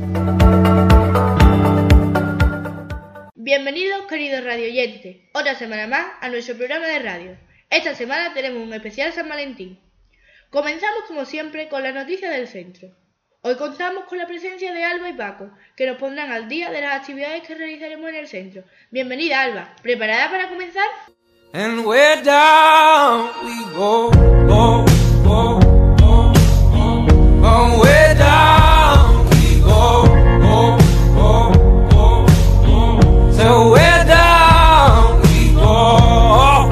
Bienvenidos, queridos radioyentes, otra semana más a nuestro programa de radio. Esta semana tenemos un especial San Valentín. Comenzamos como siempre con la noticia del centro. Hoy contamos con la presencia de Alba y Paco, que nos pondrán al día de las actividades que realizaremos en el centro. Bienvenida, Alba. ¿Preparada para comenzar? And we're down we go, oh, oh, oh, oh, oh, we're down we go, oh, oh, oh, oh, so we're down we go.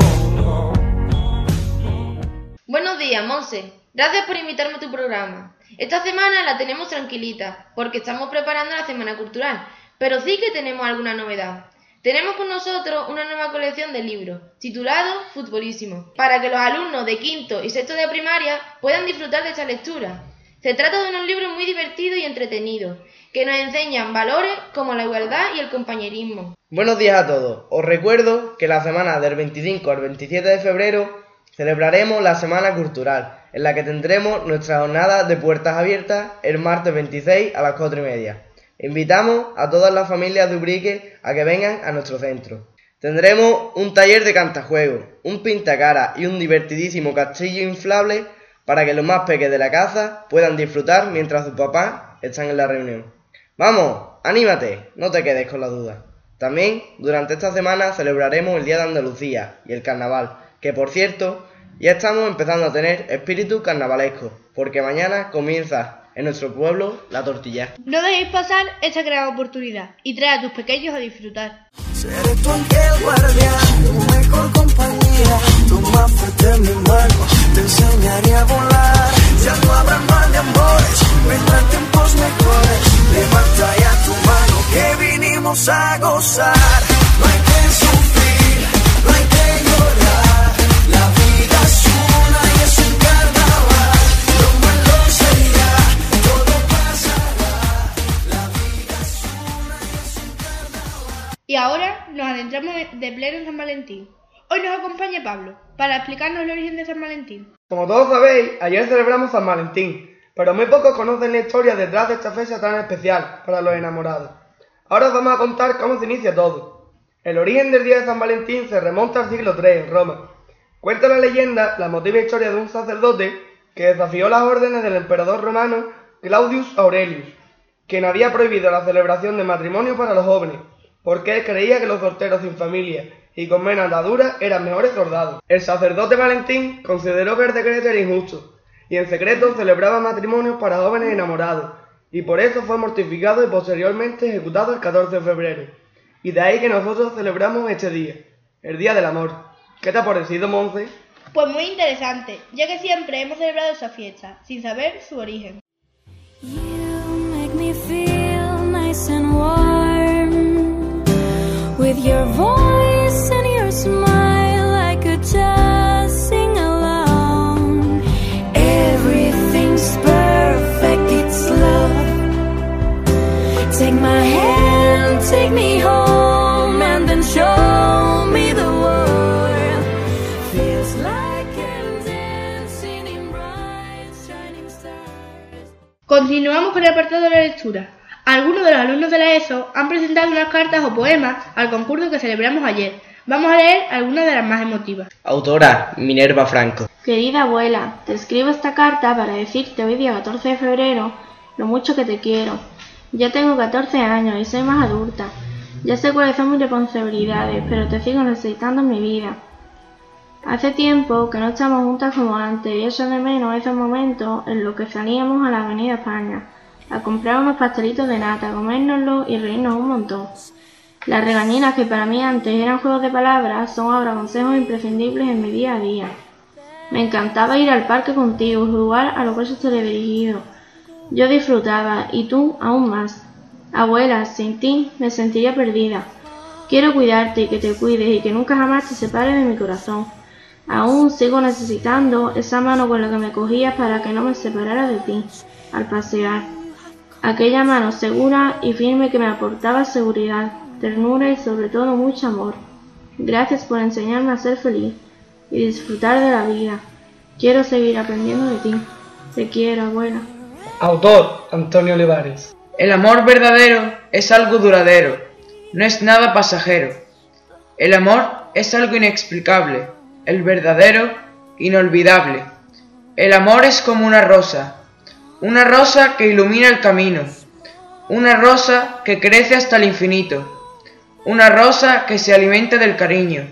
Buenos días, Monse. Gracias por invitarme a tu programa. Esta semana la tenemos tranquilita, porque estamos preparando la Semana Cultural, pero sí que tenemos alguna novedad. Tenemos con nosotros una nueva colección de libros, titulado Futbolísimo, para que los alumnos de quinto y sexto de primaria puedan disfrutar de esta lectura. Se trata de unos libros muy divertidos y entretenidos, que nos enseñan valores como la igualdad y el compañerismo. Buenos días a todos. Os recuerdo que la semana del 25 al 27 de febrero celebraremos la Semana Cultural, en la que tendremos nuestra jornada de puertas abiertas el martes 26 a las 4:30. Invitamos a todas las familias de Ubrique a que vengan a nuestro centro. Tendremos un taller de cantajuegos, un pintacara y un divertidísimo castillo inflable para que los más pequeños de la casa puedan disfrutar mientras sus papás están en la reunión. ¡Vamos! ¡Anímate! No te quedes con la duda. También, durante esta semana celebraremos el Día de Andalucía y el Carnaval, que por cierto, ya estamos empezando a tener espíritu carnavalesco, porque mañana comienza en nuestro pueblo la tortilla. No dejéis pasar esta gran oportunidad y trae a tus pequeños a disfrutar. Seré tu ángel guardián, tu mejor compañía, tu más fuerte en mi mano, te enseñaré a volar. Ya no habrá mal de amores, vendrán tiempos mejores. Levanta ya tu mano que vinimos a gozar. No hay que sufrir, no hay que llorar. La vida es una y es un carnaval. Lo malo se irá, todo pasará. La vida es una y es un carnaval. Y ahora nos adentramos de pleno en San Valentín. Hoy nos acompaña Pablo para explicarnos el origen de San Valentín. Como todos sabéis, ayer celebramos San Valentín, pero muy pocos conocen la historia detrás de esta fecha tan especial para los enamorados. Ahora os vamos a contar cómo se inicia todo. El origen del día de San Valentín se remonta al siglo III en Roma. Cuenta la leyenda la emotiva historia de un sacerdote que desafió las órdenes del emperador romano Claudius Aurelius, quien había prohibido la celebración de matrimonio para los jóvenes, porque él creía que los solteros sin familia y con menos ataduras eran mejores soldados. El sacerdote Valentín consideró que el decreto era injusto, y en secreto celebraba matrimonios para jóvenes enamorados, y por eso fue mortificado y posteriormente ejecutado el 14 de febrero. Y de ahí que nosotros celebramos este día, el Día del Amor. ¿Qué te ha parecido, Monse? Pues muy interesante, ya que siempre hemos celebrado esa fiesta, sin saber su origen. You make me feel nice and warm. With your voice and your smile, I could just sing along. Everything's perfect, it's love. Take my hand, take me home, and then show me the world. Feels like I'm dancing in bright shining stars. Continuamos con el apartado de la lectura. Algunos de los alumnos de la ESO han presentado unas cartas o poemas al concurso que celebramos ayer. Vamos a leer algunas de las más emotivas. Autora Minerva Franco. Querida abuela, te escribo esta carta para decirte hoy día 14 de febrero lo mucho que te quiero. Ya tengo 14 años y soy más adulta. Ya sé cuáles son mis responsabilidades, pero te sigo necesitando en mi vida. Hace tiempo que no estamos juntas como antes y echo de menos esos momentos en los que salíamos a la Avenida España a comprar unos pastelitos de nata, comérnoslos y reírnos un montón. Las regañinas que para mí antes eran juegos de palabras son ahora consejos imprescindibles en mi día a día. Me encantaba ir al parque contigo y jugar a los versos teledirigidos. Yo disfrutaba y tú aún más. Abuela, sin ti me sentiría perdida. Quiero cuidarte y que te cuides y que nunca jamás te separes de mi corazón. Aún sigo necesitando esa mano con la que me cogías para que no me separara de ti al pasear. Aquella mano segura y firme que me aportaba seguridad, ternura y sobre todo mucho amor. Gracias por enseñarme a ser feliz y disfrutar de la vida. Quiero seguir aprendiendo de ti. Te quiero, abuela. Autor Antonio Olivares. El amor verdadero es algo duradero, no es nada pasajero. El amor es algo inexplicable, el verdadero, inolvidable. El amor es como una rosa que ilumina el camino, una rosa que crece hasta el infinito, una rosa que se alimenta del cariño.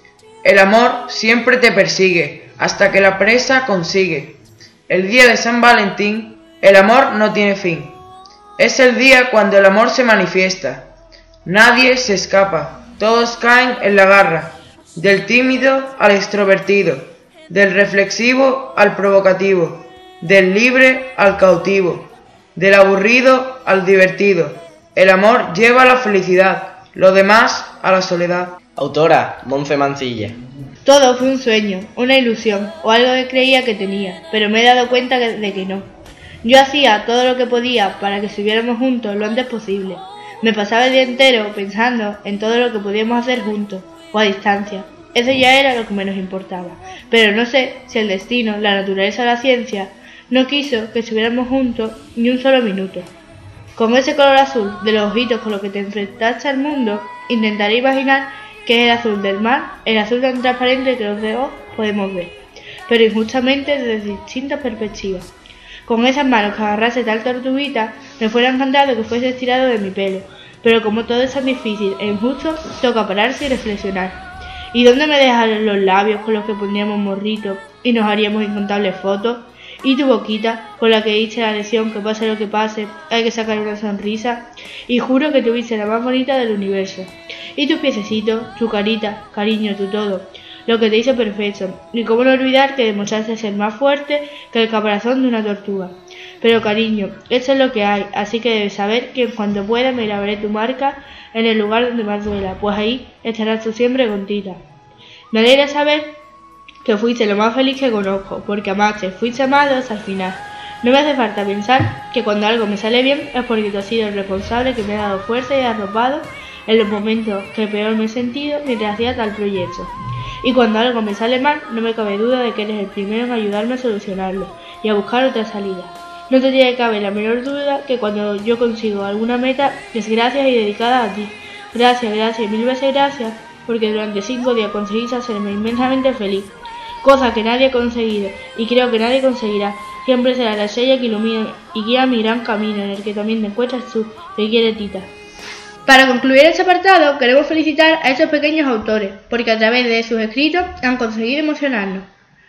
El amor siempre te persigue hasta que la presa consigue. El día de San Valentín, el amor no tiene fin. Es el día cuando el amor se manifiesta. Nadie se escapa, todos caen en la garra, del tímido al extrovertido, del reflexivo al provocativo, del libre al cautivo, del aburrido al divertido. El amor lleva a la felicidad, lo demás a la soledad. Autora, Monse Mansilla. Todo fue un sueño, una ilusión o algo que creía que tenía, pero me he dado cuenta de que no. Yo hacía todo lo que podía para que estuviéramos juntos lo antes posible. Me pasaba el día entero pensando en todo lo que podíamos hacer juntos o a distancia. Eso ya era lo que menos importaba. Pero no sé si el destino, la naturaleza o la ciencia no quiso que estuviéramos juntos ni un solo minuto. Como ese color azul de los ojitos con los que te enfrentaste al mundo, intentaré imaginar que es el azul del mar, el azul tan transparente que los dedos podemos ver, pero injustamente desde distintas perspectivas. Con esas manos que agarrase tal tortuguita, me fuera encantado que fuese estirado de mi pelo, pero como todo es tan difícil e injusto, toca pararse y reflexionar. ¿Y dónde me dejan los labios con los que pondríamos morritos y nos haríamos incontables fotos? ¿Y tu boquita con la que diste la lección que pase lo que pase, hay que sacar una sonrisa? Y juro que tuviste la más bonita del universo. ¿Y tus piececitos, tu carita, cariño, tu todo? Lo que te hizo perfecto. Y cómo no olvidar que demostraste ser más fuerte que el caparazón de una tortuga. Pero cariño, esto es lo que hay, así que debes saber que en cuanto pueda me grabaré tu marca en el lugar donde más duela, pues ahí estarás tú siempre con Tita. Me alegra saber que fuiste lo más feliz que conozco, porque amaste, fuiste amado hasta el final. No me hace falta pensar que cuando algo me sale bien es porque tú has sido el responsable que me ha dado fuerza y arropado en los momentos que peor me he sentido mientras hacía tal proyecto. Y cuando algo me sale mal, no me cabe duda de que eres el primero en ayudarme a solucionarlo y a buscar otra salida. No te tiene que caber la menor duda que cuando yo consigo alguna meta es gracias y dedicada a ti. Gracias y mil veces gracias, porque durante 5 días conseguiste hacerme inmensamente feliz, cosa que nadie ha conseguido y creo que nadie conseguirá. Siempre será la estrella que ilumina y guía mi gran camino en el que también te encuentras tú, te quiere Tita. Para concluir este apartado, queremos felicitar a estos pequeños autores, porque a través de sus escritos han conseguido emocionarnos.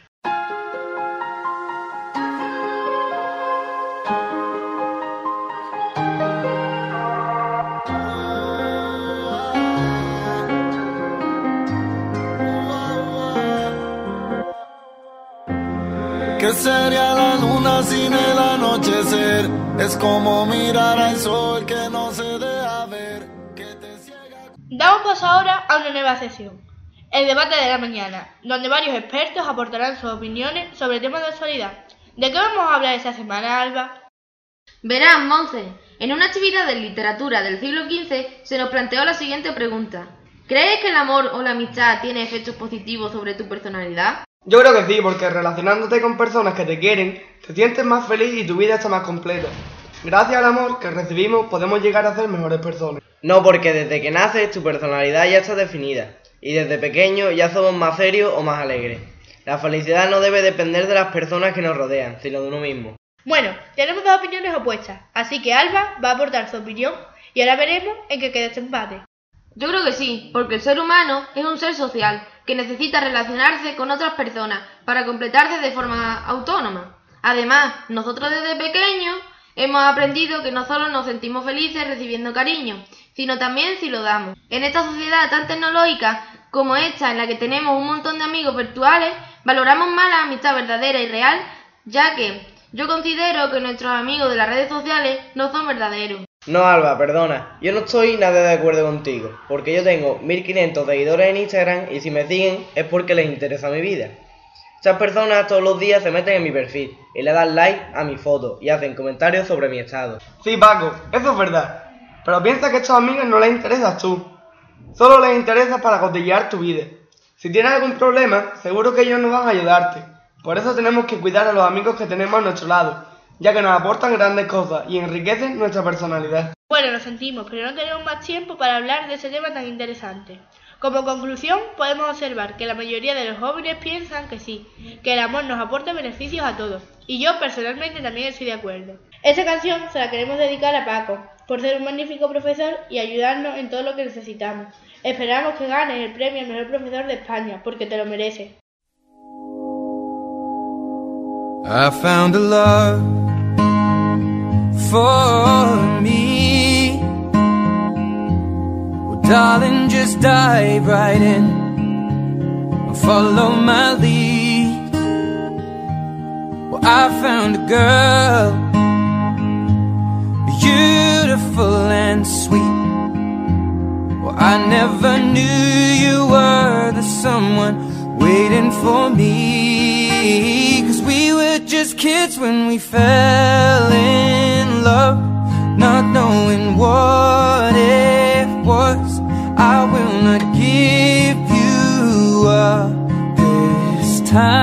¿Qué sería la luna sin el anochecer? Es como mirar al sol que no se deja ver, que te ciega. Damos paso ahora a una nueva sección, el debate de la mañana, donde varios expertos aportarán sus opiniones sobre temas de actualidad. ¿De qué vamos a hablar esta semana, Alba? Verás, Monse, en una actividad de literatura del siglo XV se nos planteó la siguiente pregunta. ¿Crees que el amor o la amistad tiene efectos positivos sobre tu personalidad? Yo creo que sí, porque relacionándote con personas que te quieren, te sientes más feliz y tu vida está más completa. Gracias al amor que recibimos podemos llegar a ser mejores personas. No, porque desde que naces tu personalidad ya está definida, y desde pequeño ya somos más serios o más alegres. La felicidad no debe depender de las personas que nos rodean, sino de uno mismo. Bueno, tenemos dos opiniones opuestas, así que Alba va a aportar su opinión y ahora veremos en qué queda este empate. Yo creo que sí, porque el ser humano es un ser social que necesita relacionarse con otras personas para completarse de forma autónoma. Además, nosotros desde pequeños hemos aprendido que no solo nos sentimos felices recibiendo cariño, sino también si lo damos. En esta sociedad tan tecnológica como esta, en la que tenemos un montón de amigos virtuales, valoramos más la amistad verdadera y real, ya que yo considero que nuestros amigos de las redes sociales no son verdaderos. No, Alba, perdona, yo no estoy nada de acuerdo contigo, porque yo tengo 1500 seguidores en Instagram y si me siguen es porque les interesa mi vida. Esas personas todos los días se meten en mi perfil y le dan like a mi foto y hacen comentarios sobre mi estado. Sí, Paco, eso es verdad. Pero piensa que a estos amigos no les interesas tú. Solo les interesa para cotillear tu vida. Si tienes algún problema, seguro que ellos no van a ayudarte. Por eso tenemos que cuidar a los amigos que tenemos a nuestro lado. ya que nos aportan grandes cosas y enriquecen nuestra personalidad. Bueno, lo sentimos, pero no tenemos más tiempo para hablar de ese tema tan interesante. Como conclusión, podemos observar que la mayoría de los jóvenes piensan que sí, que el amor nos aporta beneficios a todos, y yo personalmente también estoy de acuerdo. Esta canción se la queremos dedicar a Paco, por ser un magnífico profesor y ayudarnos en todo lo que necesitamos. Esperamos que ganes el premio al mejor profesor de España, porque te lo mereces. I found a love for me. Well, darling, just dive right in, follow my lead. Well, I found a girl, beautiful and sweet. Well, I never knew you were the someone waiting for me. 'Cause we were just kids when we fell in love, not knowing what it was. I will not give you up this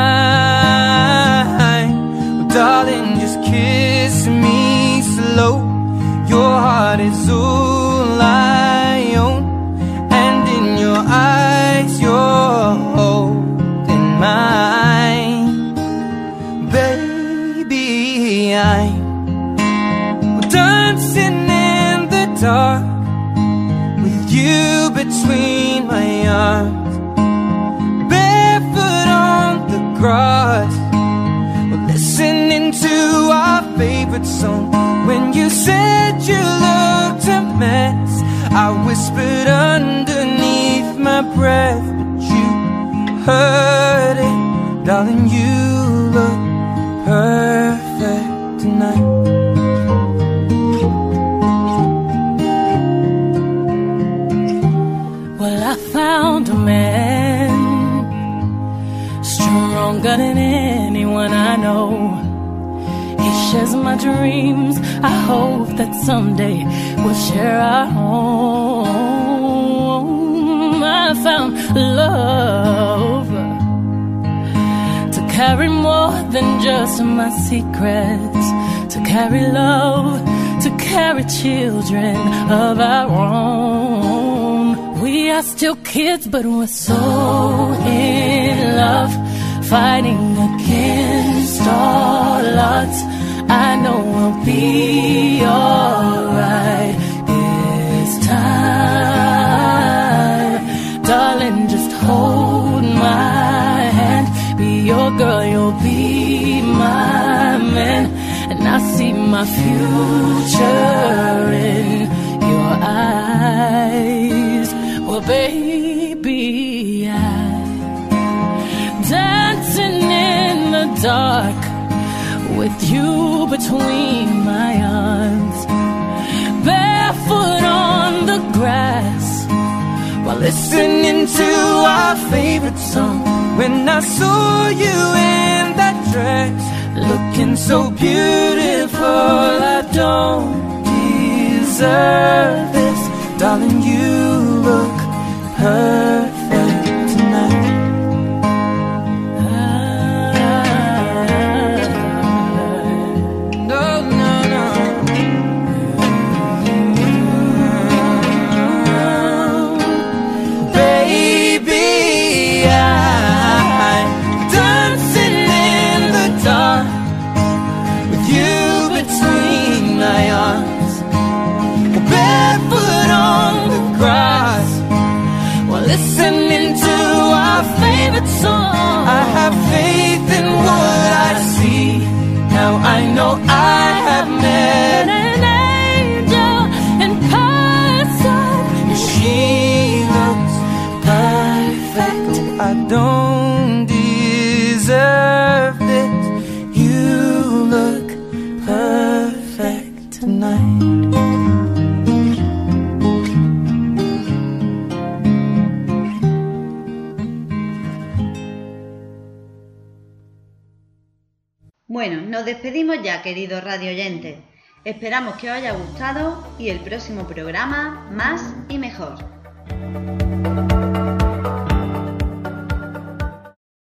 time. Well, darling, just kiss me slow. Your heart is all I own, and in your eyes you're holding mine. Baby, I'm dancing in the dark with you between my arms, barefoot on the grass, listening to our favorite song. When you said you looked a mess, I whispered underneath my breath, but you heard it. Darling, you look perfect tonight. Well, I found a man stronger than anyone I know. He shares my dreams. I hope that someday we'll share our home. I found love to carry more than just my secrets, to carry love, to carry children of our own. We are still kids, but we're so in love, fighting against all odds. I know we'll be alright this time. Darling, just hold my hand. Be your girl, you'll be my man. And I see my future in your eyes. Well, baby, I'm dancing in the dark with you between my arms, barefoot on the grass, while listening to our favorite song. When I saw you in that dress, looking so beautiful, I don't deserve this. Darling, you look perfect tonight. I have faith in what I see. Now I know I have met an angel in person. She looks perfect. I don't deserve this. You look perfect tonight. Bueno, nos despedimos ya, queridos radio oyentes. Esperamos que os haya gustado y el próximo programa más y mejor.